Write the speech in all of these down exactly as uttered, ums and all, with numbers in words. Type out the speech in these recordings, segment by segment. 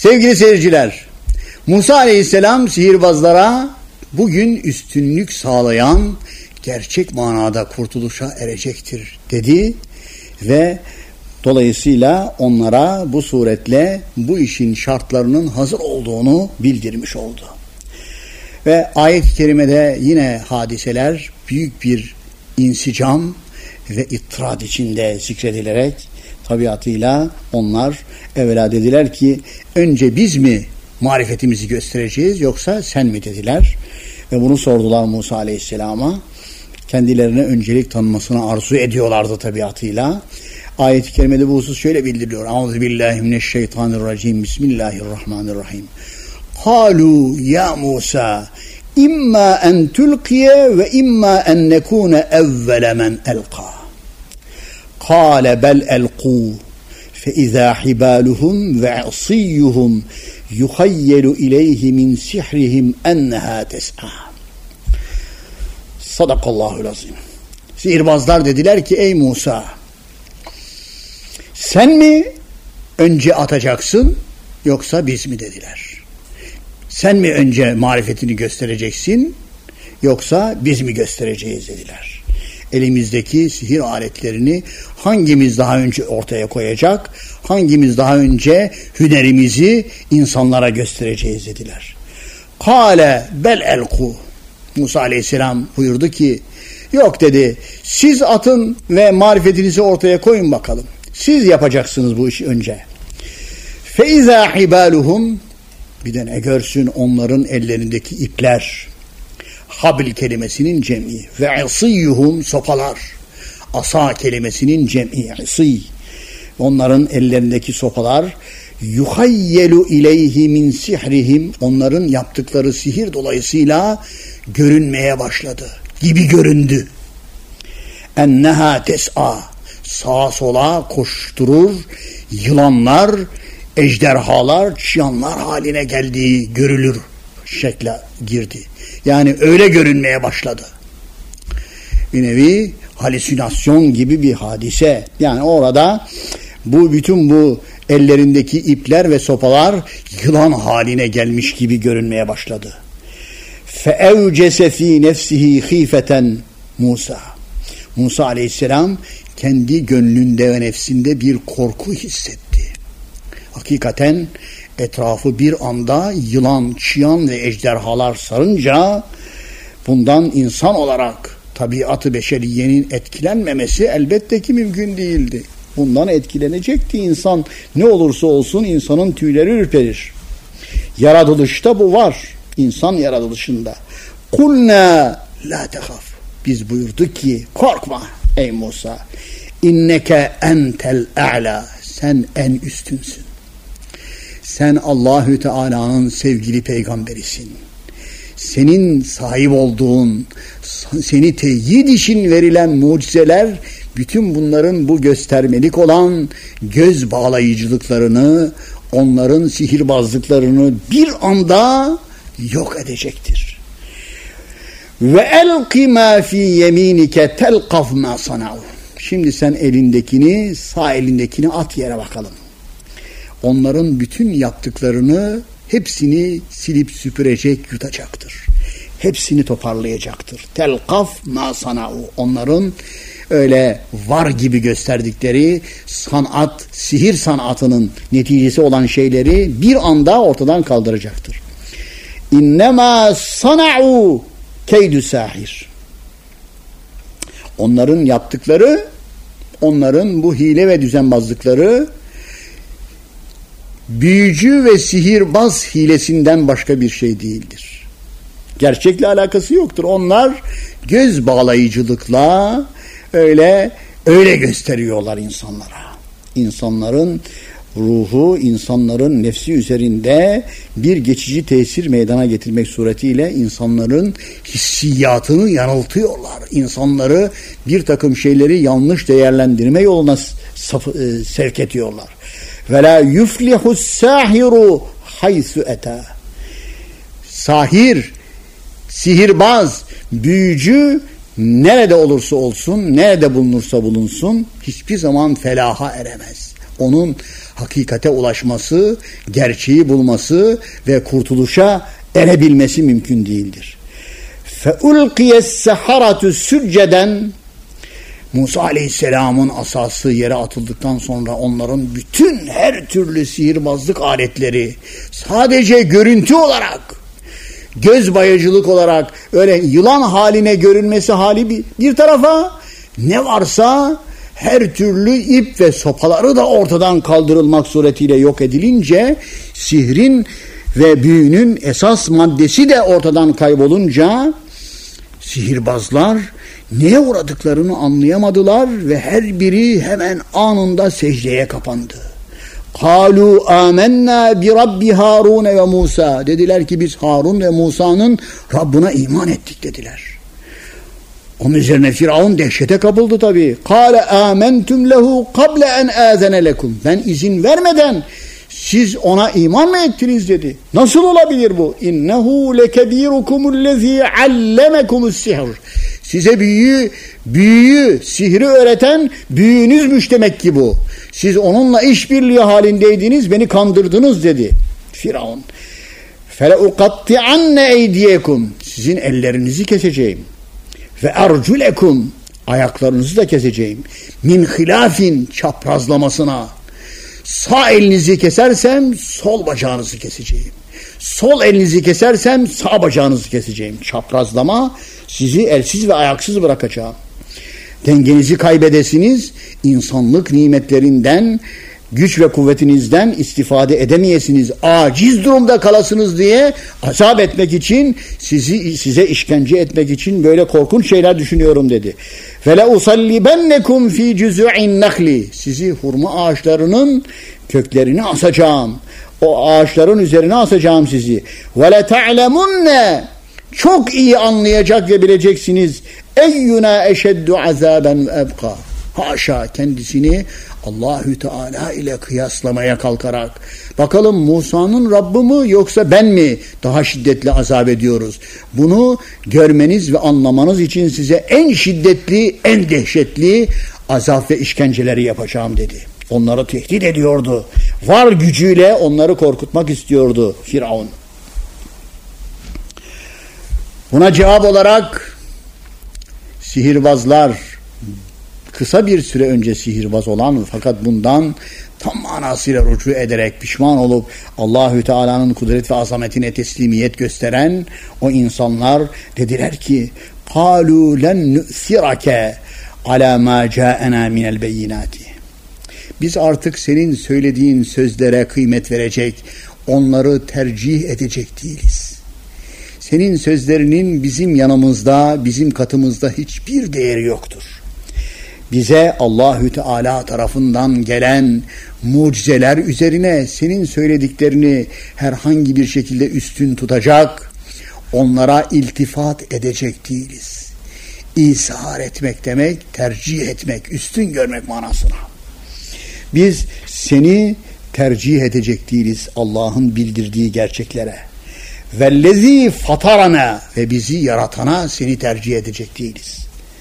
Sevgili seyirciler, Musa Aleyhisselam sihirbazlara bugün üstünlük sağlayan gerçek manada kurtuluşa erecektir dedi ve dolayısıyla onlara bu suretle bu işin şartlarının hazır olduğunu bildirmiş oldu. Ve ayet-i kerimede yine hadiseler büyük bir insicam ve ittirad içinde zikredilerek tabiatıyla onlar evvela dediler ki önce biz mi marifetimizi göstereceğiz yoksa sen mi dediler. Ve bunu sordular Musa Aleyhisselam'a. Kendilerine öncelik tanınmasını arzu ediyorlardı tabiatıyla. Ayet-i kerimede bu husus şöyle bildiriliyor. Euzubillahimineşşeytanirracim. Bismillahirrahmanirrahim. Kalu ya Musa imma en tulkiye ve imma en nekune evvele men elqa. Kale bel elqu fe izâ hibâluhum ve asîyuhum yuhayyelu ileyhi min sihrihim enneha tes'a. Sadakallahul azim. Sihirbazlar dediler ki ey Musa, sen mi önce atacaksın yoksa biz mi dediler. Sen mi önce marifetini göstereceksin yoksa biz mi göstereceğiz dediler. Elimizdeki sihir aletlerini hangimiz daha önce ortaya koyacak, hangimiz daha önce hünerimizi insanlara göstereceğiz dediler. Kale bel elku. Musa Aleyhisselam buyurdu ki yok dedi, siz atın ve marifetinizi ortaya koyun bakalım. Siz yapacaksınız bu işi önce. Fe izâ hibâluhum, bir de ne görsün onların ellerindeki ipler. Habil kelimesinin cem'i ve asîyuhum, sopalar. Asa kelimesinin cem'i asî. Onların ellerindeki sopalar yuhayyelu ileyhi min sihrihim, onların yaptıkları sihir dolayısıyla görünmeye başladı. Gibi göründü. Enneha tes'a, sağa sola koşturur, yılanlar, ejderhalar, çıyanlar haline geldiği görülür şekle girdi. Yani öyle görünmeye başladı. Bir nevi halüsinasyon gibi bir hadise. Yani orada bu bütün bu ellerindeki ipler ve sopalar yılan haline gelmiş gibi görünmeye başladı. فَاَوْجَسَ ف۪ي نَفْسِهِ خِيفَةً Musa. Musa Aleyhisselam kendi gönlünde ve nefsinde bir korku hissetti. Hakikaten etrafı bir anda yılan, çıyan ve ejderhalar sarınca bundan insan olarak tabiatı beşeriyenin etkilenmemesi elbette ki mümkün değildi. Bundan etkilenecekti insan. Ne olursa olsun insanın tüyleri ürperir. Yaratılışta bu var. İnsan yaratılışında. Kulna la tehaf. Biz buyurduk ki korkma ey Musa. İnneke entel a'la. Sen en üstünsün. Sen Allahü Teala'nın sevgili peygamberisin. Senin sahip olduğun, seni teyit için verilen mucizeler, bütün bunların bu göstermelik olan göz bağlayıcılıklarını, onların sihirbazlıklarını bir anda yok edecektir. Ve elqi ma fi yeminike telqaf ma sanau. Şimdi sen elindekini, sağ elindekini at yere bakalım. Onların bütün yaptıklarını hepsini silip süpürecek, yutacaktır. Hepsini toparlayacaktır. Telqaf ma sanau. Onların öyle var gibi gösterdikleri sanat, sihir sanatının neticesi olan şeyleri bir anda ortadan kaldıracaktır. İnnemâ sana'u keydü sahir. Onların yaptıkları, onların bu hile ve düzenbazlıkları büyücü ve sihirbaz hilesinden başka bir şey değildir. Gerçekle alakası yoktur. Onlar göz bağlayıcılıkla öyle öyle gösteriyorlar insanlara. İnsanların ruhu, insanların nefsi üzerinde bir geçici tesir meydana getirmek suretiyle insanların hissiyatını yanıltıyorlar. İnsanları bir takım şeyleri yanlış değerlendirme yoluna saf- sevk ediyorlar. Ve la yuflihu sahiru haythu eta. Sahir, sihirbaz, büyücü nerede olursa olsun, nerede bulunursa bulunsun hiçbir zaman felaha eremez. Onun hakikate ulaşması, gerçeği bulması ve kurtuluşa erebilmesi mümkün değildir. فَاُلْقِيَ السَّحَرَةُ سُجَّدًا Musa Aleyhisselam'ın asası yere atıldıktan sonra onların bütün her türlü sihirbazlık aletleri sadece görüntü olarak, göz bayıcılık olarak öyle yılan haline görünmesi hali bir, bir tarafa, ne varsa her türlü ip ve sopaları da ortadan kaldırılmak suretiyle yok edilince, sihrin ve büyünün esas maddesi de ortadan kaybolunca sihirbazlar neye uğradıklarını anlayamadılar ve her biri hemen anında secdeye kapandı. Kalu amennâ bi Rabbi Harun ve Musa. Dediler ki biz Harun ve Musa'nın Rabbına iman ettik dediler. Onun üzerine Firavun dehşete kapıldı tabii. Kâle âmentum lehu kable en âzene lekum. Ben izin vermeden siz ona iman mı ettiniz dedi. Nasıl olabilir bu? İnnehu lekebîrukumullezî allemekumus-sihr. Size büyüyü, büyüyü, sihri öğreten büyüğünüzmüş demek ki bu. Siz onunla işbirliği halindeydiniz, beni kandırdınız dedi Firavun. فَلَاُقَطِّعَنَّ اَيْدِيَكُمْ Sizin ellerinizi keseceğim. Ve erculekum ayaklarınızı da keseceğim. Min hilafin çaprazlamasına. Sağ elinizi kesersem sol bacağınızı keseceğim. Sol elinizi kesersem sağ bacağınızı keseceğim. Çaprazlama, sizi elsiz ve ayaksız bırakacağım. Dengenizi kaybedesiniz, insanlık nimetlerinden, güç ve kuvvetinizden istifade edemeyesiniz, aciz durumda kalasınız diye azap etmek için, sizi size işkence etmek için böyle korkunç şeyler düşünüyorum dedi. Ve la usallibennekum fi cüz'in nakhli. Sizi hurma ağaçlarının köklerini asacağım. O ağaçların üzerine asacağım sizi. Ve la ta'lemunne. Çok iyi anlayacak ve bileceksiniz. Eyyuna eşeddu azaben ve ebqa. Haşa, kendisini Allahü Teala ile kıyaslamaya kalkarak, bakalım Musa'nın Rabbi mi yoksa ben mi daha şiddetli azap ediyoruz? Bunu görmeniz ve anlamanız için size en şiddetli, en dehşetli azap ve işkenceleri yapacağım dedi. Onları tehdit ediyordu. Var gücüyle onları korkutmak istiyordu Firavun. Buna cevap olarak sihirbazlar, kısa bir süre önce sihirbaz olan fakat bundan tam manasıyla rücu ederek pişman olup Allahü Teala'nın kudret ve azametine teslimiyet gösteren o insanlar dediler ki: "Kalu len nu'sirake ala ma ca'ana minel beyinati." Biz artık senin söylediğin sözlere kıymet verecek, onları tercih edecek değiliz. Senin sözlerinin bizim yanımızda, bizim katımızda hiçbir değeri yoktur. Bize Allahü Teala tarafından gelen mucizeler üzerine senin söylediklerini herhangi bir şekilde üstün tutacak, onlara iltifat edecek değiliz. İsar etmek demek, tercih etmek, üstün görmek manasına. Biz seni tercih edecek değiliz Allah'ın bildirdiği gerçeklere. Vellezî fatarana, ve bizi yaratana seni tercih edecek değiliz.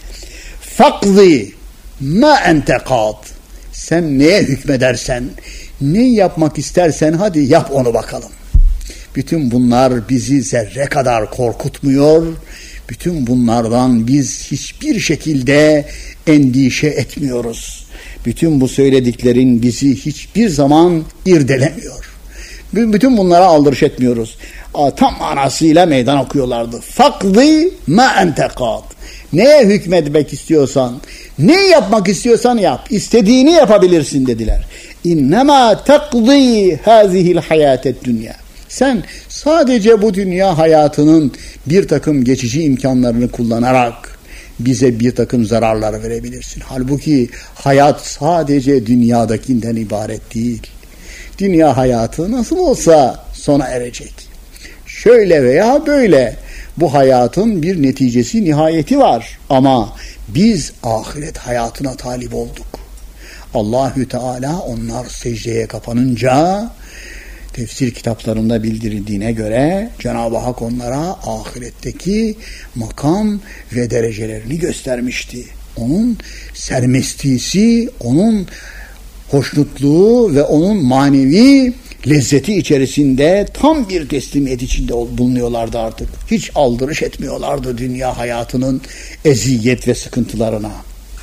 Fakzi ma ente kad. Sen neye hükmedersen, ne yapmak istersen hadi yap onu bakalım. Bütün bunlar bizi zerre kadar korkutmuyor. Bütün bunlardan biz hiçbir şekilde endişe etmiyoruz. Bütün bu söylediklerin bizi hiçbir zaman irdelemiyor. Bütün bunlara aldırış etmiyoruz. Tam manasıyla meydan okuyorlardı. Fakzi ma ente kad. Neye hükmetmek istiyorsan, ne yapmak istiyorsan yap. İstediğini yapabilirsin dediler. İnnemâ tekzî hâzihil hayâted dünya. Sen sadece bu dünya hayatının bir takım geçici imkanlarını kullanarak bize bir takım zararlar verebilirsin. Halbuki hayat sadece dünyadakinden ibaret değil. Dünya hayatı nasıl olsa sona erecek. Şöyle veya böyle bu hayatın bir neticesi, nihayeti var. Ama biz ahiret hayatına talip olduk. Allahü Teala onlar secdeye kapanınca, tefsir kitaplarında bildirildiğine göre Cenab-ı Hak onlara ahiretteki makam ve derecelerini göstermişti. Onun sermestisi, onun hoşnutluğu ve onun manevi lezzeti içerisinde tam bir teslimiyet içinde bulunuyorlardı artık. Hiç aldırış etmiyorlardı dünya hayatının eziyet ve sıkıntılarına.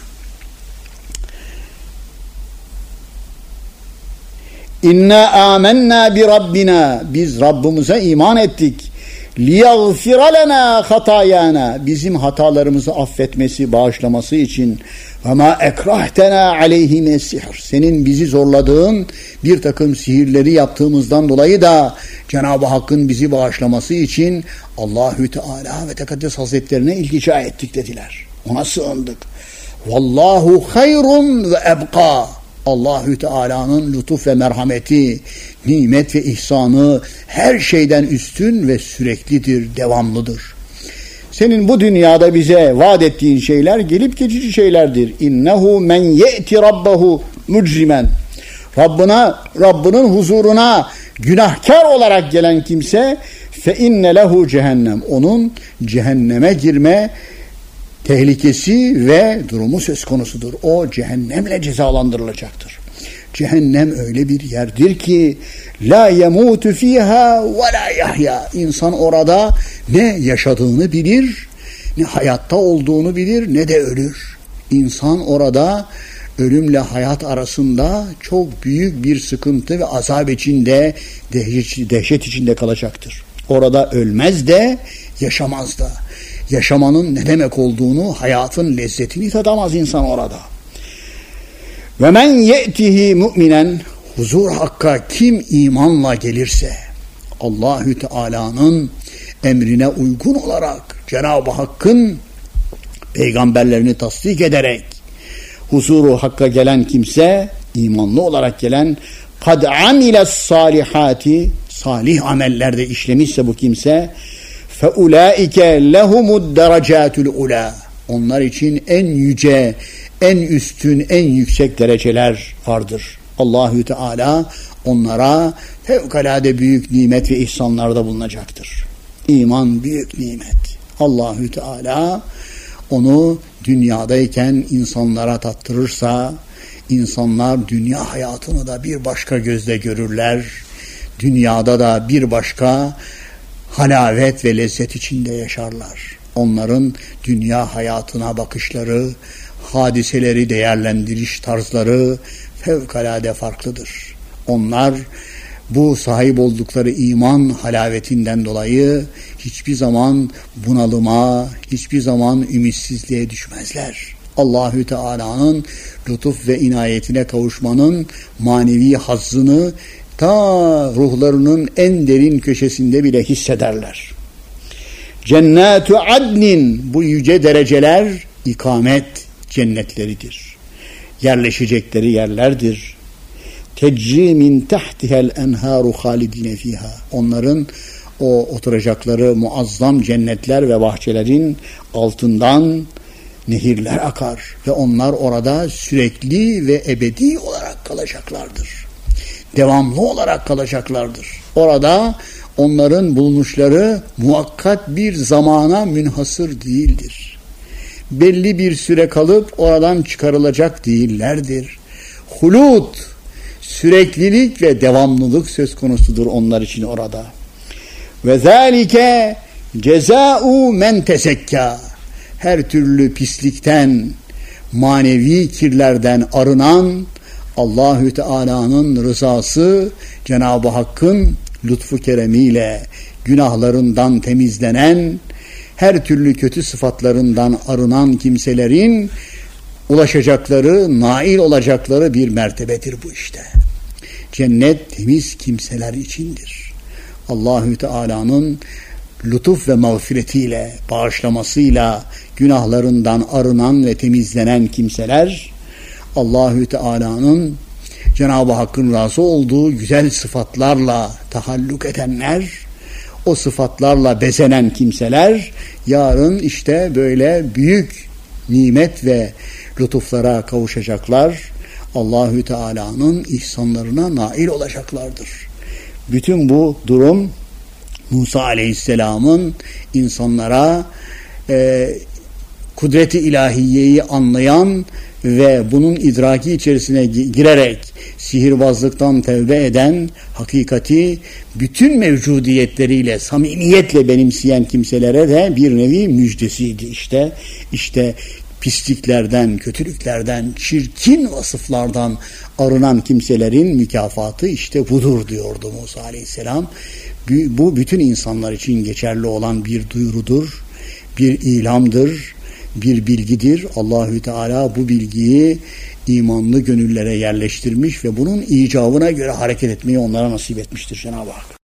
İnna amennâ bi Rabbina, biz Rabbimize iman ettik. Liyagfira lena hatayana, bizim hatalarımızı affetmesi, bağışlaması için. Ve ma ekrahtena aleyhi mesihr, senin bizi zorladığın bir takım sihirleri yaptığımızdan dolayı da Cenab-ı Hakk'ın bizi bağışlaması için Allahü Teala ve Tekaddes Hazretlerine iltica ettik dediler. Ona sığındık. Vallahu hayrun ve ebqa, Allahü Teala'nın lütuf ve merhameti, nimet ve ihsanı her şeyden üstün ve süreklidir, devamlıdır. Senin bu dünyada bize vaat ettiğin şeyler gelip geçici şeylerdir. İnnehu men ye'ti rabbahu mucrimen. Rabbına, Rabbinin huzuruna günahkar olarak gelen kimse fe inne lehu cehennem. Onun cehenneme girme tehlikesi ve durumu söz konusudur. O cehennemle cezalandırılacaktır. Cehennem öyle bir yerdir ki la yemutu fiha ve la yahya. İnsan orada ne yaşadığını bilir, ne hayatta olduğunu bilir, ne de ölür. İnsan orada ölümle hayat arasında çok büyük bir sıkıntı ve azap içinde, dehşet içinde kalacaktır. Orada ölmez de, yaşamaz da. Yaşamanın ne demek olduğunu, hayatın lezzetini tadamaz insan orada. Ve men ye'tihi mu'minen, huzur hakka kim imanla gelirse, Allahü Teala'nın emrine uygun olarak, Cenab-ı Hakk'ın peygamberlerini tasdik ederek huzuru hakka gelen kimse, imanlı olarak gelen, kad amiles salihati, salih amellerde işlemişse bu kimse, fe ulaike lehumud derecatul ula, onlar için en yüce, en üstün, en yüksek dereceler vardır. Allahü Teala onlara fevkalade büyük nimet ve ihsanlarda bulunacaktır. İman büyük nimet. Allahü Teala onu dünyadayken insanlara tattırırsa, insanlar dünya hayatını da bir başka gözle görürler. Dünyada da bir başka halavet ve lezzet içinde yaşarlar. Onların dünya hayatına bakışları, hadiseleri değerlendiriş tarzları fevkalade farklıdır. Onlar bu sahip oldukları iman halavetinden dolayı hiçbir zaman bunalıma, hiçbir zaman ümitsizliğe düşmezler. Allahü Teala'nın lütuf ve inayetine kavuşmanın manevi hazzını ta ruhlarının en derin köşesinde bile hissederler. Cennetu adnin, bu yüce dereceler ikamet cennetleridir. Yerleşecekleri yerlerdir. Tecri min tahtihel enharu halidine fiha. Onların o oturacakları muazzam cennetler ve bahçelerin altından nehirler akar ve onlar orada sürekli ve ebedi olarak kalacaklardır. Devamlı olarak kalacaklardır. Orada onların bulunuşları muhakkat bir zamana münhasır değildir. Belli bir süre kalıp oradan çıkarılacak değillerdir. Hulut, süreklilik ve devamlılık söz konusudur onlar için orada. Ve zâlike cezâ'u men tezekka. Her türlü pislikten, manevi kirlerden arınan, Allahü Teala'nın rızası, Cenab-ı Hakk'ın lütfu keremiyle günahlarından temizlenen, her türlü kötü sıfatlarından arınan kimselerin ulaşacakları, nail olacakları bir mertebedir bu işte. Cennet temiz kimseler içindir. Allahü Teala'nın lütuf ve mağfiretiyle, bağışlamasıyla günahlarından arınan ve temizlenen kimseler, Allahü Teala'nın, Cenab-ı Hakk'ın razı olduğu güzel sıfatlarla tahalluk edenler, o sıfatlarla bezenen kimseler, yarın işte böyle büyük nimet ve lütuflara kavuşacaklar. Allahü Teala'nın ihsanlarına nail olacaklardır. Bütün bu durum Musa Aleyhisselam'ın insanlara e, kudreti ilahiyeyi anlayan ve bunun idraki içerisine girerek sihirbazlıktan tevbe eden, hakikati bütün mevcudiyetleriyle, samimiyetle benimseyen kimselere de bir nevi müjdesiydi. İşte, işte pisliklerden, kötülüklerden, çirkin vasıflardan arınan kimselerin mükafatı işte budur diyordu Musa Aleyhisselam. Bu bütün insanlar için geçerli olan bir duyurudur, bir ilamdır, bir bilgidir. Allahü Teala bu bilgiyi imanlı gönüllere yerleştirmiş ve bunun icabına göre hareket etmeyi onlara nasip etmiştir Cenab-ı Hak.